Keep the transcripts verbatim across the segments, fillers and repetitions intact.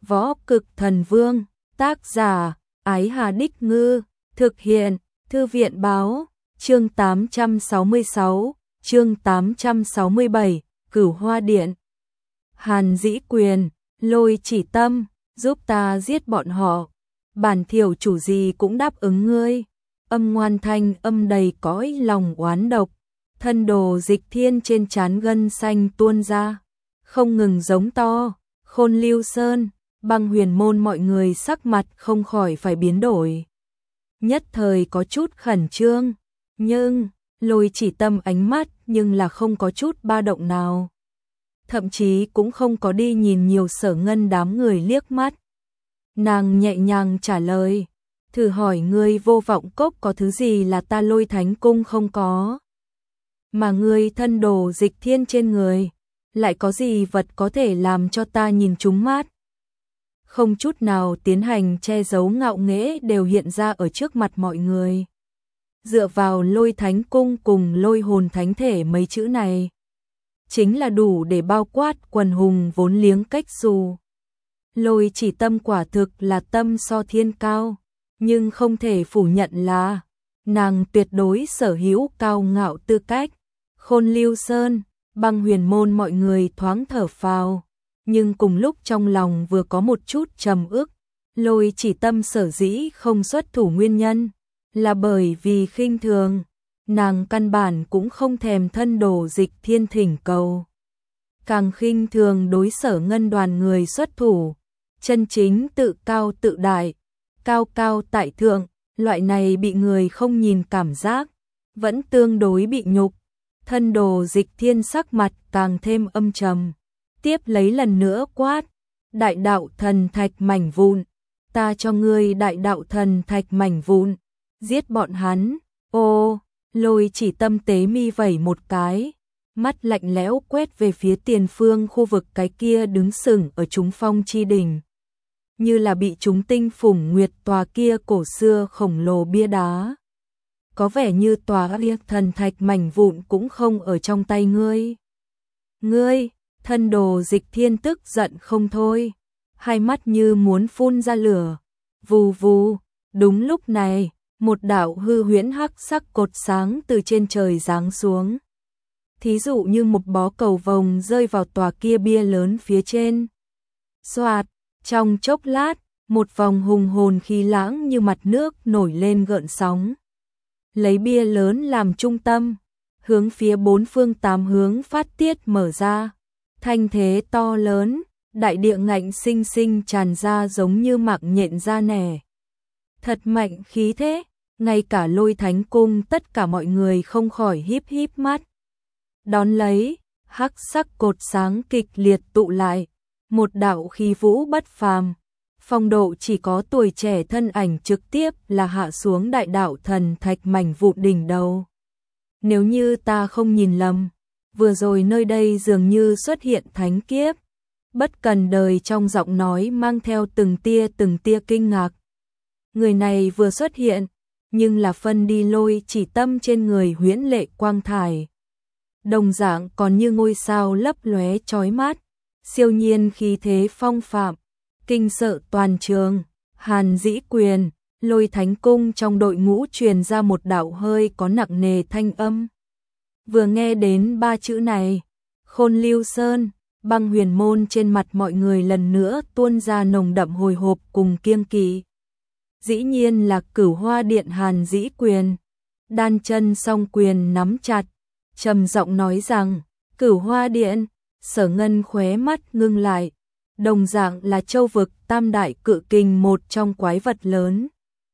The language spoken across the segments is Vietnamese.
Võ Cực Thần Vương, tác giả, Ái Hà Đích Ngư, thực hiện, Thư viện Báo, chương tám trăm sáu mươi sáu, chương tám trăm sáu mươi bảy, Cửu Hoa Điện. Hàn Dĩ Quyền, Lôi Chỉ Tâm, giúp ta giết bọn họ, bản thiểu chủ gì cũng đáp ứng ngươi. Âm ngoan thanh âm đầy cõi lòng oán độc, thân đồ Dịch Thiên trên trán gân xanh tuôn ra, không ngừng giống to. Khôn Lưu Sơn, Băng Huyền Môn mọi người sắc mặt không khỏi phải biến đổi. Nhất thời có chút khẩn trương, nhưng Lôi Chỉ Tâm ánh mắt nhưng là không có chút ba động nào. Thậm chí cũng không có đi nhìn nhiều Sở Ngân đám người liếc mắt. Nàng nhẹ nhàng trả lời, thử hỏi ngươi Vô Vọng Cốc có thứ gì là ta Lôi Thánh Cung không có? Mà ngươi thân đồ Dịch Thiên trên người, lại có gì vật có thể làm cho ta nhìn trúng mắt? Không chút nào tiến hành che giấu ngạo nghễ đều hiện ra ở trước mặt mọi người. Dựa vào Lôi Thánh Cung cùng Lôi Hồn Thánh Thể mấy chữ này, chính là đủ để bao quát quần hùng vốn liếng cách dù. Lôi Chỉ Tâm quả thực là tâm so thiên cao, nhưng không thể phủ nhận là nàng tuyệt đối sở hữu cao ngạo tư cách. Khôn Lưu Sơn, Băng Huyền Môn mọi người thoáng thở phào, nhưng cùng lúc trong lòng vừa có một chút trầm ức. Lôi Chỉ Tâm sở dĩ không xuất thủ nguyên nhân là bởi vì khinh thường, nàng căn bản cũng không thèm thân đồ Dịch Thiên thỉnh cầu, càng khinh thường đối Sở Ngân đoàn người xuất thủ. Chân chính tự cao tự đại, cao cao tại thượng, loại này bị người không nhìn cảm giác, vẫn tương đối bị nhục. Thân đồ Dịch Thiên sắc mặt càng thêm âm trầm, tiếp lấy lần nữa quát, đại đạo thần thạch mảnh vụn, ta cho ngươi đại đạo thần thạch mảnh vụn, giết bọn hắn. Ô, Lôi Chỉ Tâm tế mi vẩy một cái, mắt lạnh lẽo quét về phía tiền phương khu vực cái kia đứng sừng ở Trúng Phong chi đỉnh, như là bị chúng tinh phủng nguyệt tòa kia cổ xưa khổng lồ bia đá. Có vẻ như tòa liệt thần thạch mảnh vụn cũng không ở trong tay ngươi. Ngươi, thân đồ Dịch Thiên tức giận không thôi, hai mắt như muốn phun ra lửa. Vù vù, đúng lúc này, một đạo hư huyễn hắc sắc cột sáng từ trên trời giáng xuống. Thí dụ như một bó cầu vồng rơi vào tòa kia bia lớn phía trên. Xoạt, trong chốc lát, một vòng hùng hồn khí lãng như mặt nước nổi lên gợn sóng. Lấy bia lớn làm trung tâm, hướng phía bốn phương tám hướng phát tiết mở ra. Thanh thế to lớn, đại địa ngạnh sinh sinh tràn ra giống như mạng nhện da nẻ. Thật mạnh khí thế, ngay cả Lôi Thánh Cung tất cả mọi người không khỏi híp híp mắt. Đón lấy, hắc sắc cột sáng kịch liệt tụ lại, một đạo khí vũ bất phàm. Phong độ chỉ có tuổi trẻ thân ảnh trực tiếp là hạ xuống đại đạo thần thạch mảnh vụn đỉnh đầu. Nếu như ta không nhìn lầm, vừa rồi nơi đây dường như xuất hiện thánh kiếp. Bất cần đời trong giọng nói mang theo từng tia từng tia kinh ngạc. Người này vừa xuất hiện, nhưng là phân đi Lôi Chỉ Tâm trên người huyễn lệ quang thải. Đồng dạng còn như ngôi sao lấp lóe chói mắt, siêu nhiên khí thế phong phạm, kinh sợ toàn trường. Hàn Dĩ Quyền, Lôi Thánh Cung trong đội ngũ truyền ra một đạo hơi có nặng nề thanh âm. Vừa nghe đến ba chữ này, Khôn Lưu Sơn, Băng Huyền Môn trên mặt mọi người lần nữa tuôn ra nồng đậm hồi hộp cùng kiêng kỵ. Dĩ nhiên là Cửu Hoa Điện Hàn Dĩ Quyền. Đan chân song quyền nắm chặt, trầm giọng nói rằng, Cửu Hoa Điện. Sở Ngân khóe mắt ngưng lại, đồng dạng là châu vực tam đại cự kình một trong quái vật lớn.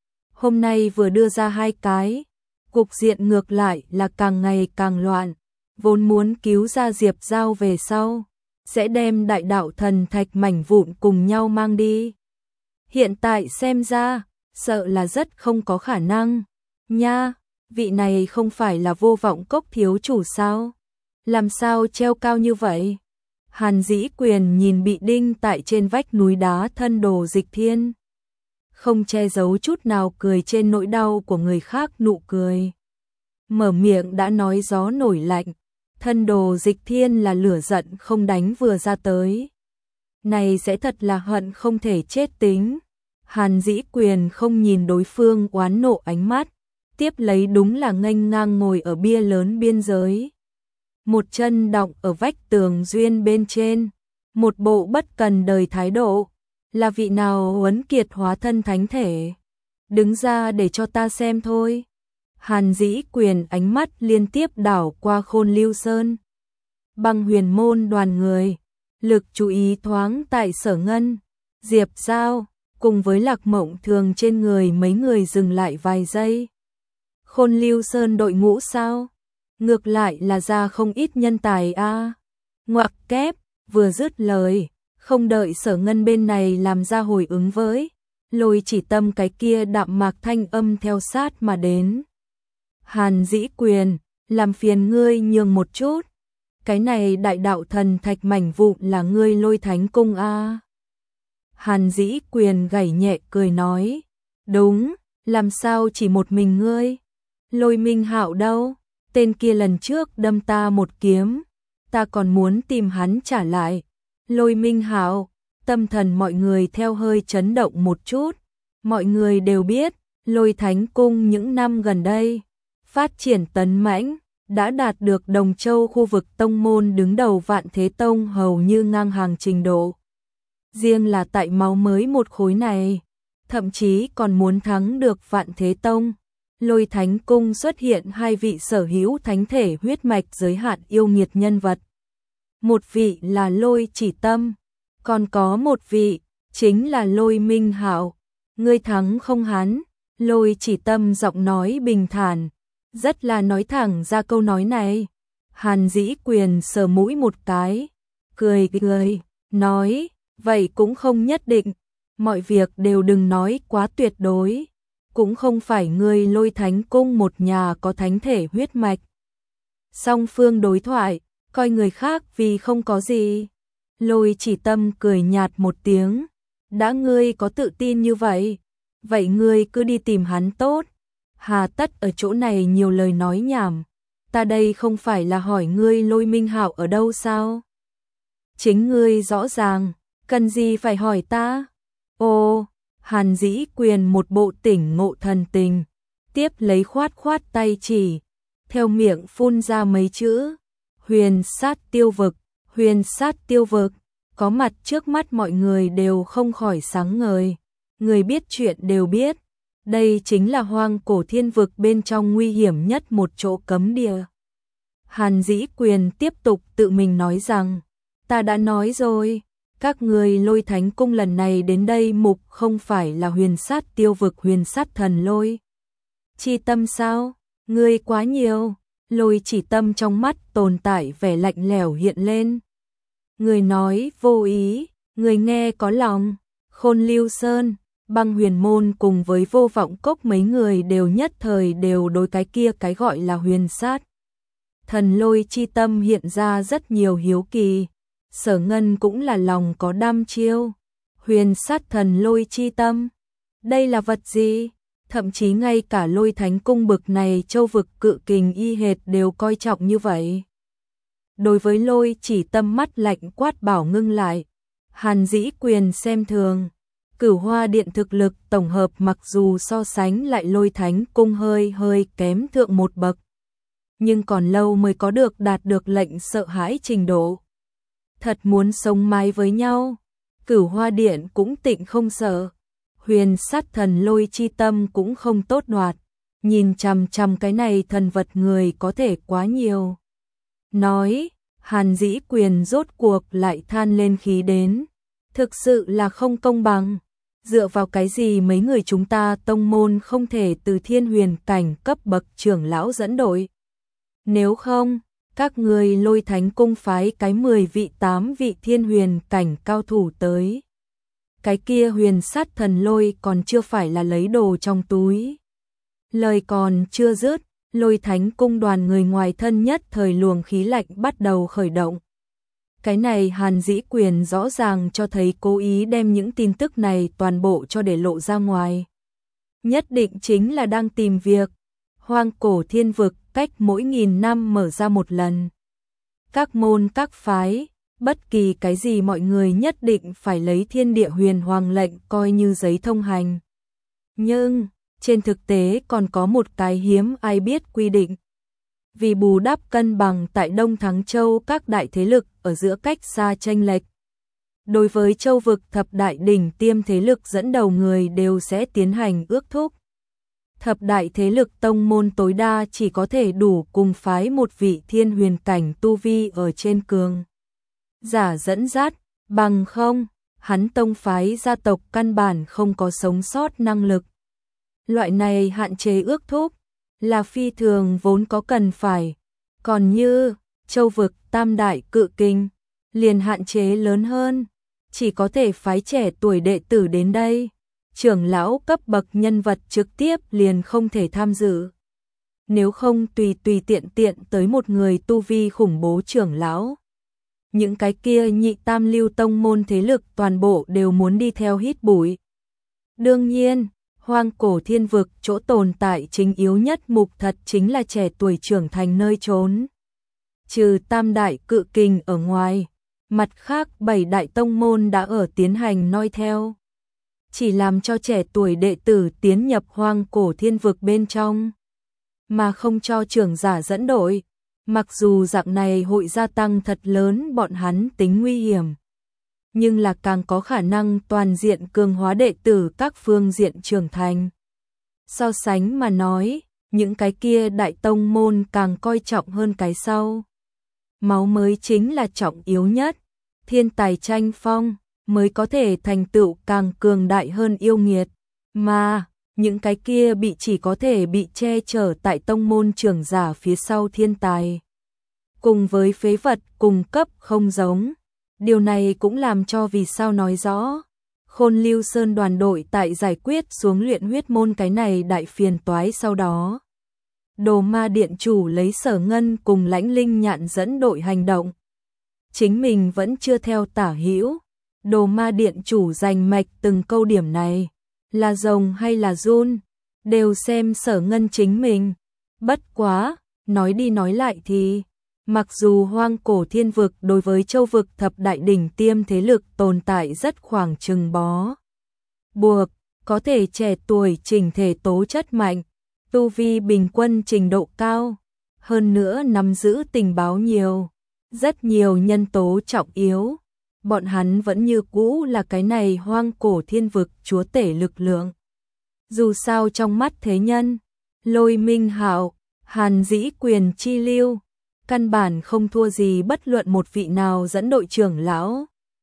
Hôm nay vừa đưa ra hai cái, cục diện ngược lại là càng ngày càng loạn, vốn muốn cứu ra Diệp Giao về sau, sẽ đem đại đạo thần thạch mảnh vụn cùng nhau mang đi. Hiện tại xem ra, sợ là rất không có khả năng. Nha, vị này không phải là Vô Vọng Cốc thiếu chủ sao? Làm sao treo cao như vậy? Hàn Dĩ Quyền nhìn bị đinh tại trên vách núi đá thân đồ Dịch Thiên, không che giấu chút nào cười trên nỗi đau của người khác nụ cười. Mở miệng đã nói gió nổi lạnh, thân đồ Dịch Thiên là lửa giận không đánh vừa ra tới. này sẽ thật là hận không thể chết tính. Hàn Dĩ Quyền không nhìn đối phương oán nộ ánh mắt, tiếp lấy đúng là nghênh ngang ngồi ở bia lớn biên giới. Một chân đọng ở vách tường duyên bên trên, một bộ bất cần đời thái độ, là vị nào huấn kiệt hóa thân thánh thể. Đứng ra để cho ta xem thôi. Hàn Dĩ Quyền ánh mắt liên tiếp đảo qua Khôn Lưu Sơn. Băng Huyền môn đoàn người, lực chú ý thoáng tại Sở Ngân, Diệp Giao, cùng với Lạc Mộng Thường trên người mấy người dừng lại vài giây. Khôn Lưu Sơn đội ngũ sao? Ngược lại là ra không ít nhân tài a. À. Ngoặc kép, vừa dứt lời, không đợi Sở Ngân bên này làm ra hồi ứng với, Lôi Chỉ Tâm cái kia đạm mạc thanh âm theo sát mà đến. Hàn Dĩ Quyền, làm phiền ngươi nhường một chút. Cái này đại đạo thần thạch mảnh vụn là ngươi Lôi Thánh Cung a. À. Hàn Dĩ Quyền gảy nhẹ cười nói, đúng, làm sao chỉ một mình ngươi? Lôi Minh Hạo đâu? Tên kia lần trước đâm ta một kiếm, ta còn muốn tìm hắn trả lại. Lôi Minh Hạo, tâm thần mọi người theo hơi chấn động một chút. Mọi người đều biết, Lôi Thánh Cung những năm gần đây phát triển tấn mãnh, đã đạt được Đồng Châu khu vực tông môn đứng đầu Vạn Thế Tông hầu như ngang hàng trình độ. Riêng là tại máu mới một khối này, thậm chí còn muốn thắng được Vạn Thế Tông. Lôi Thánh Cung xuất hiện hai vị sở hữu thánh thể huyết mạch giới hạn yêu nghiệt nhân vật. Một vị là Lôi Chỉ Tâm, còn có một vị chính là Lôi Minh Hạo. Ngươi thắng không hắn? Lôi Chỉ Tâm giọng nói bình thản, rất là nói thẳng ra câu nói này. Hàn Dĩ Quyền sờ mũi một cái, cười cười, nói, vậy cũng không nhất định, mọi việc đều đừng nói quá tuyệt đối. Cũng không phải ngươi Lôi Thánh Cung một nhà có thánh thể huyết mạch. Song phương đối thoại, coi người khác vì không có gì. Lôi Chỉ Tâm cười nhạt một tiếng, đã ngươi có tự tin như vậy, vậy ngươi cứ đi tìm hắn tốt. Hà tất ở chỗ này nhiều lời nói nhảm, ta đây không phải là hỏi ngươi Lôi Minh Hạo ở đâu sao? Chính ngươi rõ ràng, cần gì phải hỏi ta? Ồ, Hàn Dĩ Quyền một bộ tỉnh ngộ thần tình, tiếp lấy khoát khoát tay chỉ, theo miệng phun ra mấy chữ, huyền sát tiêu vực, huyền sát tiêu vực, có mặt trước mắt mọi người đều không khỏi sáng ngời, người biết chuyện đều biết, đây chính là hoang cổ thiên vực bên trong nguy hiểm nhất một chỗ cấm địa. Hàn Dĩ Quyền tiếp tục tự mình nói rằng, ta đã nói rồi. Các người Lôi Thánh Cung lần này đến đây mục không phải là huyền sát tiêu vực huyền sát thần Lôi Chỉ Tâm sao? Ngươi quá nhiều. Lôi Chỉ Tâm trong mắt tồn tại vẻ lạnh lẽo hiện lên. Người nói vô ý, người nghe có lòng. Khôn Lưu Sơn, Băng Huyền môn cùng với Vô Vọng Cốc mấy người đều nhất thời đều đối cái kia cái gọi là huyền sát thần Lôi Chỉ Tâm hiện ra rất nhiều hiếu kỳ. Sở Ngân cũng là lòng có đăm chiêu. Huyền sát thần Lôi Chỉ Tâm, đây là vật gì? Thậm chí ngay cả Lôi Thánh Cung bực này châu vực cự kình y hệt đều coi trọng như vậy. Đối với Lôi Chỉ Tâm mắt lạnh quát bảo ngưng lại. Hàn Dĩ Quyền xem thường. Cửu Hoa Điện thực lực tổng hợp mặc dù so sánh lại Lôi Thánh Cung hơi hơi kém thượng một bậc, nhưng còn lâu mới có được đạt được lệnh sợ hãi trình độ. Thật muốn sống mái với nhau, Cửu Hoa Điện cũng tịnh không sợ. Huyền sát thần Lôi Chỉ Tâm cũng không tốt đoạt. Nhìn chằm chằm cái này thần vật người có thể quá nhiều. Nói, Hàn Dĩ Quyền rốt cuộc lại than lên khí đến. Thực sự là không công bằng. Dựa vào cái gì mấy người chúng ta tông môn không thể từ thiên huyền cảnh cấp bậc trưởng lão dẫn đội? Nếu không, các người Lôi Thánh Cung phái cái mười vị tám vị thiên huyền cảnh cao thủ tới. Cái kia huyền sát thần Lôi còn chưa phải là lấy đồ trong túi. Lời còn chưa dứt, Lôi Thánh Cung đoàn người ngoài thân nhất thời luồng khí lạnh bắt đầu khởi động. Cái này Hàn Dĩ Quyền rõ ràng cho thấy cố ý đem những tin tức này toàn bộ cho để lộ ra ngoài. Nhất định chính là đang tìm việc. Hoang cổ thiên vực cách mỗi nghìn năm mở ra một lần. Các môn các phái, Bất kỳ cái gì mọi người nhất định phải lấy thiên địa huyền hoàng lệnh coi như giấy thông hành. Nhưng, trên thực tế còn có một cái hiếm ai biết quy định. Vì bù đắp cân bằng tại Đông Thắng Châu các đại thế lực ở giữa cách xa chênh lệch. Đối với châu vực thập đại đỉnh tiêm thế lực dẫn đầu người đều sẽ tiến hành ước thúc. Thập đại thế lực tông môn tối đa chỉ có thể đủ cùng phái một vị thiên huyền cảnh tu vi ở trên cường giả dẫn dắt, bằng không, hắn tông phái gia tộc căn bản không có sống sót năng lực. Loại này hạn chế ước thúc là phi thường vốn có cần phải, còn như châu vực tam đại cự kinh, liền hạn chế lớn hơn, chỉ có thể phái trẻ tuổi đệ tử đến đây, trưởng lão cấp bậc nhân vật trực tiếp liền không thể tham dự. Nếu không tùy tùy tiện tiện tới một người tu vi khủng bố trưởng lão. Những cái kia nhị tam lưu tông môn thế lực toàn bộ đều muốn đi theo hít bụi. Đương nhiên, hoang cổ thiên vực chỗ tồn tại chính yếu nhất mục thật chính là trẻ tuổi trưởng thành nơi trốn. Trừ tam đại cự kình ở ngoài, mặt khác bảy đại tông môn đã ở tiến hành noi theo. Chỉ làm cho trẻ tuổi đệ tử tiến nhập hoang cổ thiên vực bên trong, mà không cho trưởng giả dẫn đội. Mặc dù dạng này hội gia tăng thật lớn bọn hắn tính nguy hiểm, nhưng là càng có khả năng toàn diện cường hóa đệ tử các phương diện trưởng thành. So sánh mà nói, những cái kia đại tông môn càng coi trọng hơn cái sau. Máu mới chính là trọng yếu nhất, thiên tài tranh phong mới có thể thành tựu càng cường đại hơn yêu nghiệt, mà những cái kia bị chỉ có thể bị che chở tại tông môn trưởng giả phía sau thiên tài. Cùng với phế vật cùng cấp không giống, điều này cũng làm cho vì sao nói rõ, Khôn Lưu Sơn đoàn đội tại giải quyết xuống luyện huyết môn cái này đại phiền toái sau đó. Đồ Ma điện chủ lấy Sở Ngân cùng Lãnh Linh Nhạn dẫn đội hành động. Chính mình vẫn chưa theo tả hữu, Đồ Ma điện chủ giành mạch từng câu điểm này, là rồng hay là run, đều xem Sở Ngân chính mình. Bất quá, nói đi nói lại thì, mặc dù hoang cổ thiên vực đối với châu vực thập đại đỉnh tiêm thế lực tồn tại rất khoảng chừng bó buộc, có thể trẻ tuổi chỉnh thể tố chất mạnh, tu vi bình quân trình độ cao, hơn nữa nắm giữ tình báo nhiều, rất nhiều nhân tố trọng yếu, bọn hắn vẫn như cũ là cái này hoang cổ thiên vực chúa tể lực lượng. Dù sao trong mắt thế nhân, Lôi Minh Hạo, Hàn Dĩ Quyền chi lưu, căn bản không thua gì bất luận một vị nào dẫn đội trưởng lão.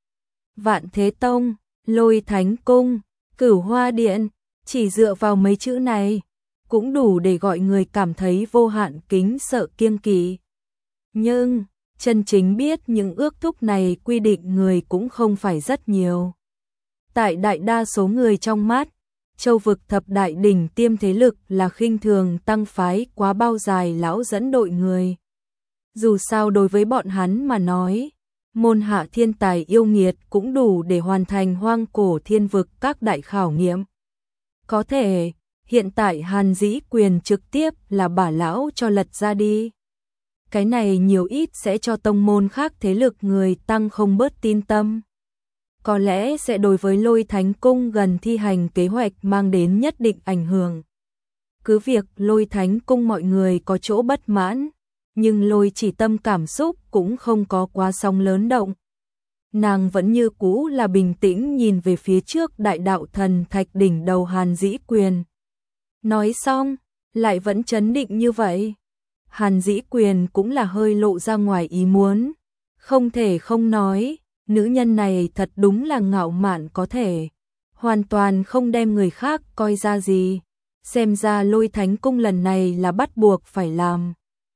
Vạn Thế Tông, Lôi Thánh Cung, Cửu Hoa Điện, chỉ dựa vào mấy chữ này, cũng đủ để gọi người cảm thấy vô hạn kính sợ kiêng kỵ. Nhưng, chân chính biết những ước thúc này quy định người cũng không phải rất nhiều. Tại đại đa số người trong mắt, châu vực thập đại đỉnh tiêm thế lực là khinh thường tăng phái quá bao dài lão dẫn đội người. Dù sao đối với bọn hắn mà nói, môn hạ thiên tài yêu nghiệt cũng đủ để hoàn thành hoang cổ thiên vực các đại khảo nghiệm. Có thể, hiện tại Hàn Dĩ Quyền trực tiếp là bả lão cho lật ra đi. Cái này nhiều ít sẽ cho tông môn khác thế lực người tăng không bớt tin tâm. Có lẽ sẽ đối với Lôi Thánh Cung gần thi hành kế hoạch mang đến nhất định ảnh hưởng. Cứ việc Lôi Thánh Cung mọi người có chỗ bất mãn, nhưng Lôi Chỉ Tâm cảm xúc cũng không có quá sóng lớn động. Nàng vẫn như cũ là bình tĩnh nhìn về phía trước đại đạo thần thạch đỉnh đầu Hàn Dĩ Quyền. Nói xong, lại vẫn chấn định như vậy. Hàn Dĩ Quyền cũng là hơi lộ ra ngoài ý muốn. Không thể không nói, nữ nhân này thật đúng là ngạo mạn có thể. Hoàn toàn không đem người khác coi ra gì. Xem ra Lôi Thánh Cung lần này là bắt buộc phải làm.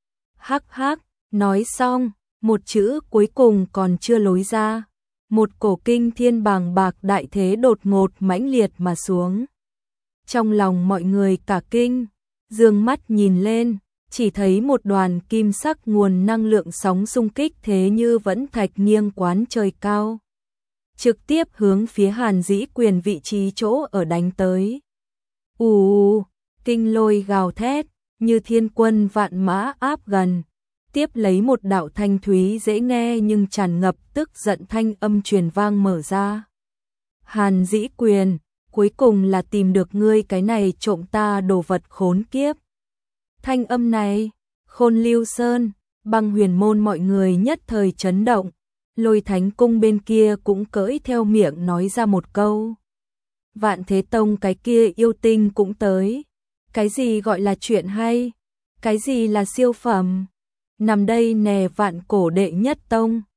Hắc hắc, nói xong, một chữ cuối cùng còn chưa lối ra. Một cổ kinh thiên bàng bạc đại thế đột ngột mãnh liệt mà xuống. Trong lòng mọi người cả kinh, dương mắt nhìn lên, chỉ thấy một đoàn kim sắc nguồn năng lượng sóng xung kích thế như vẫn thạch nghiêng quán trời cao. Trực tiếp hướng phía Hàn Dĩ Quyền vị trí chỗ ở đánh tới. Ù, kinh lôi gào thét, như thiên quân vạn mã áp gần. Tiếp lấy một đạo thanh thúy dễ nghe nhưng tràn ngập tức giận thanh âm truyền vang mở ra. Hàn Dĩ Quyền, cuối cùng là tìm được ngươi cái này trộm ta đồ vật khốn kiếp. Thanh âm này, Khôn Lưu Sơn, Băng Huyền môn mọi người nhất thời chấn động, Lôi Thánh cung bên kia cũng cỡi theo miệng nói ra một câu. Vạn Thế Tông cái kia yêu tinh cũng tới. Cái gì gọi là chuyện hay? Cái gì là siêu phẩm? Nằm đây nè vạn cổ đệ nhất tông.